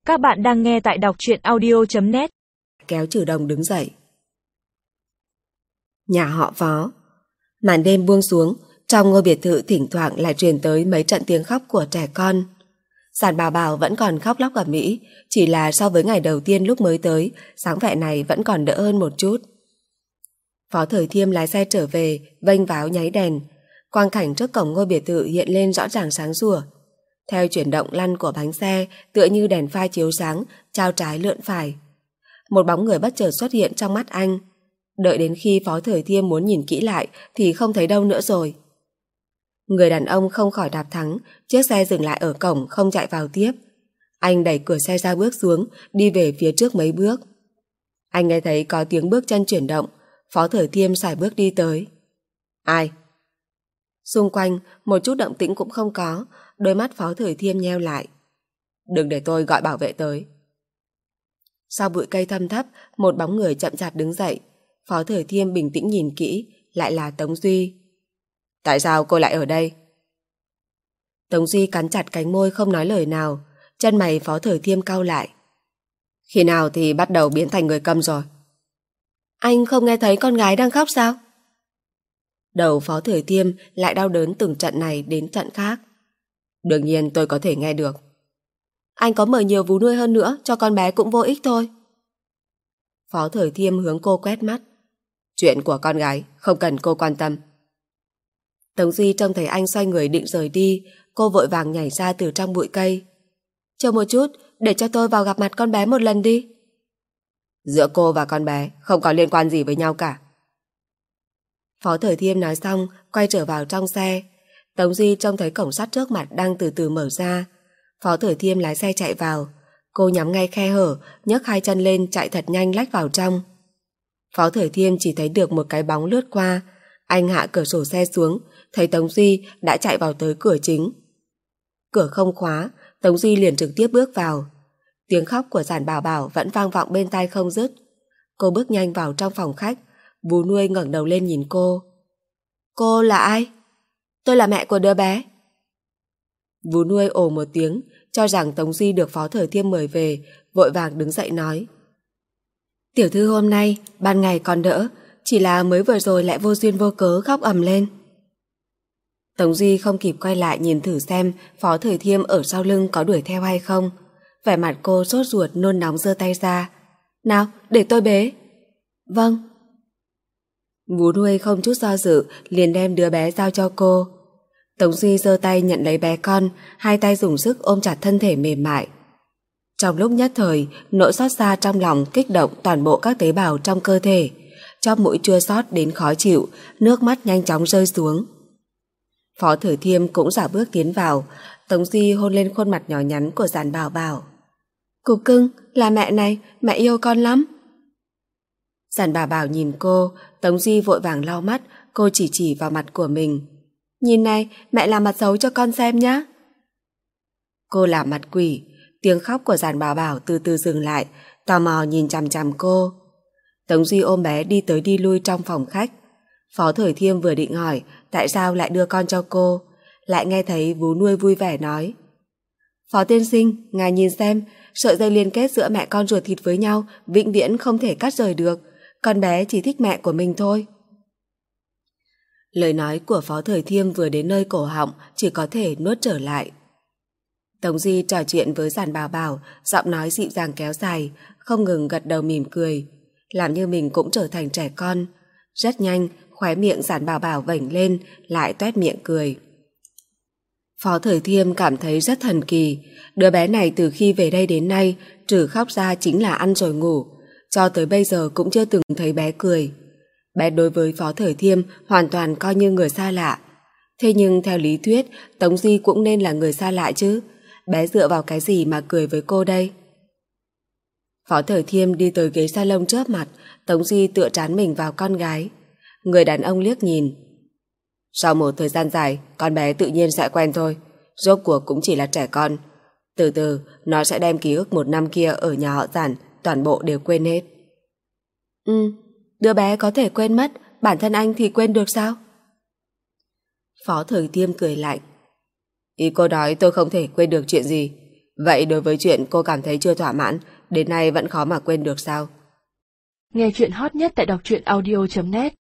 Các bạn đang nghe tại đọc truyện audio.net. Kéo Trừ Đồng đứng dậy. Nhà họ Phó. Màn đêm buông xuống, trong ngôi biệt thự thỉnh thoảng lại truyền tới mấy trận tiếng khóc của trẻ con. Giản Bảo Bảo vẫn còn khóc lóc ầm ĩ, chỉ là so với ngày đầu tiên lúc mới tới, sáng vẻ này vẫn còn đỡ hơn một chút. Phó Thời Thiêm lái xe trở về, vênh váo nháy đèn. Quang cảnh trước cổng ngôi biệt thự hiện lên rõ ràng sáng sủa. Theo chuyển động lăn của bánh xe, tựa như đèn pha chiếu sáng, trao trái lượn phải. Một bóng người bất chợt xuất hiện trong mắt anh. Đợi đến khi Phó Thời Thiêm muốn nhìn kỹ lại thì không thấy đâu nữa rồi. Người đàn ông không khỏi đạp thắng, chiếc xe dừng lại ở cổng không chạy vào tiếp. Anh đẩy cửa xe ra bước xuống, đi về phía trước mấy bước. Anh nghe thấy có tiếng bước chân chuyển động, Phó Thời Thiêm sải bước đi tới. Ai? Xung quanh một chút động tĩnh cũng không có, đôi mắt Phó Thời Thiêm nheo lại. Đừng để tôi gọi bảo vệ tới. Sau bụi cây thâm thấp, một bóng người chậm chạp đứng dậy. Phó Thời Thiêm bình tĩnh nhìn kỹ, lại là Tống Duy. Tại sao cô lại ở đây? Tống Duy cắn chặt cánh môi không nói lời nào, chân mày Phó Thời Thiêm cau lại. Khi nào thì bắt đầu biến thành người câm rồi? Anh không nghe thấy con gái đang khóc sao? Đầu Phó Thời Thiêm lại đau đớn từng trận này đến trận khác. Đương nhiên tôi có thể nghe được. Anh có mời nhiều vú nuôi hơn nữa, cho con bé cũng vô ích thôi. Phó Thời Thiêm hướng cô quét mắt. Chuyện của con gái không cần cô quan tâm. Tống Duy trông thấy anh xoay người định rời đi, cô vội vàng nhảy ra từ trong bụi cây. Chờ một chút, để cho tôi vào gặp mặt con bé một lần đi. Giữa cô và con bé không có liên quan gì với nhau cả. Phó Thời Thiêm nói xong, quay trở vào trong xe. Tống Duy trông thấy cổng sắt trước mặt đang từ từ mở ra. Phó Thời Thiêm lái xe chạy vào. Cô nhắm ngay khe hở, nhấc hai chân lên chạy thật nhanh lách vào trong. Phó Thời Thiêm chỉ thấy được một cái bóng lướt qua. Anh hạ cửa sổ xe xuống, thấy Tống Duy đã chạy vào tới cửa chính. Cửa không khóa, Tống Duy liền trực tiếp bước vào. Tiếng khóc của Giản Bảo Bảo vẫn vang vọng bên tai không dứt. Cô bước nhanh vào trong phòng khách. Vú nuôi ngẩng đầu lên nhìn cô. Cô là ai? Tôi là mẹ của đứa bé. Vú nuôi ồ một tiếng, cho rằng Tống Duy được Phó Thời Thiêm mời về, vội vàng đứng dậy nói. Tiểu thư hôm nay, ban ngày còn đỡ, chỉ là mới vừa rồi lại vô duyên vô cớ khóc ầm lên. Tống Duy không kịp quay lại nhìn thử xem Phó Thời Thiêm ở sau lưng có đuổi theo hay không. Vẻ mặt cô sốt ruột nôn nóng giơ tay ra. Nào, để tôi bế. Vâng. Vú nuôi không chút do dự liền đem đứa bé giao cho cô. Tống Duy giơ tay nhận lấy bé con, hai tay dùng sức ôm chặt thân thể mềm mại. Trong lúc nhất thời, nỗi xót xa trong lòng kích động toàn bộ các tế bào trong cơ thể, chóp mũi chua xót đến khó chịu, nước mắt nhanh chóng rơi xuống. Phó Thời Thiêm cũng giả bước tiến vào, Tống Duy hôn lên khuôn mặt nhỏ nhắn của Giản Bảo Bảo. Cục cưng, là mẹ này, mẹ yêu con lắm. Giản Bảo Bảo nhìn cô, Tống Duy vội vàng lau mắt, cô chỉ vào mặt của mình. Nhìn này, mẹ làm mặt xấu cho con xem nhé. Cô làm mặt quỷ, tiếng khóc của Giản Bảo Bảo từ từ dừng lại, tò mò nhìn chằm chằm cô. Tống Duy ôm bé đi tới đi lui trong phòng khách. Phó Thời Thiêm vừa định hỏi tại sao lại đưa con cho cô, lại nghe thấy vú nuôi vui vẻ nói. Phó tiên sinh, ngài nhìn xem, sợi dây liên kết giữa mẹ con ruột thịt với nhau vĩnh viễn không thể cắt rời được, con bé chỉ thích mẹ của mình thôi. Lời nói của Phó Thời Thiêm vừa đến nơi cổ họng, chỉ có thể nuốt trở lại. Tống Duy trò chuyện với Giản Bảo Bảo, giọng nói dịu dàng kéo dài, không ngừng gật đầu mỉm cười, làm như mình cũng trở thành trẻ con. Rất nhanh, khóe miệng Giản Bảo Bảo vểnh lên, lại toét miệng cười. Phó Thời Thiêm cảm thấy rất thần kỳ, đứa bé này từ khi về đây đến nay, trừ khóc ra chính là ăn rồi ngủ, cho tới bây giờ cũng chưa từng thấy bé cười. Bé đối với Phó Thời Thiêm hoàn toàn coi như người xa lạ. Thế nhưng theo lý thuyết, Tống Duy cũng nên là người xa lạ chứ. Bé dựa vào cái gì mà cười với cô đây? Phó Thời Thiêm đi tới ghế salon chớp mặt, Tống Duy tựa trán mình vào con gái. Người đàn ông liếc nhìn. Sau một thời gian dài, con bé tự nhiên sẽ quen thôi. Rốt cuộc cũng chỉ là trẻ con. Từ từ, nó sẽ đem ký ức một năm kia ở nhà họ Giản toàn bộ đều quên hết. Đứa bé có thể quên mất, bản thân anh thì quên được sao? Phó Thời Thiêm cười lạnh. Ý cô nói tôi không thể quên được chuyện gì. Vậy đối với chuyện cô cảm thấy chưa thỏa mãn, đến nay vẫn khó mà quên được sao? Nghe chuyện hot nhất tại đọc truyện audio.net